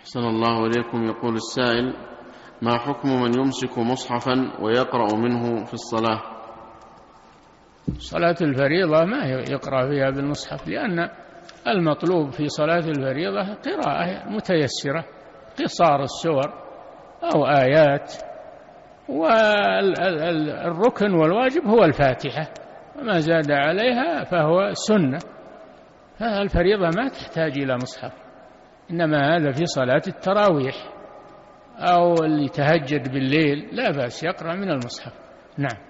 أحسن الله إليكم. يقول السائل: ما حكم من يمسك مصحفا ويقرأ منه في الصلاة؟ صلاة الفريضة ما يقرأ فيها بالمصحف، لأن المطلوب في صلاة الفريضة قراءة متيسرة، قصار السور أو آيات، والركن والواجب هو الفاتحة، وما زاد عليها فهو سنة. فالفريضة ما تحتاج إلى مصحف، إنما هذا في صلاة التراويح أو اللي تهجد بالليل لا بأس يقرأ من المصحف. نعم.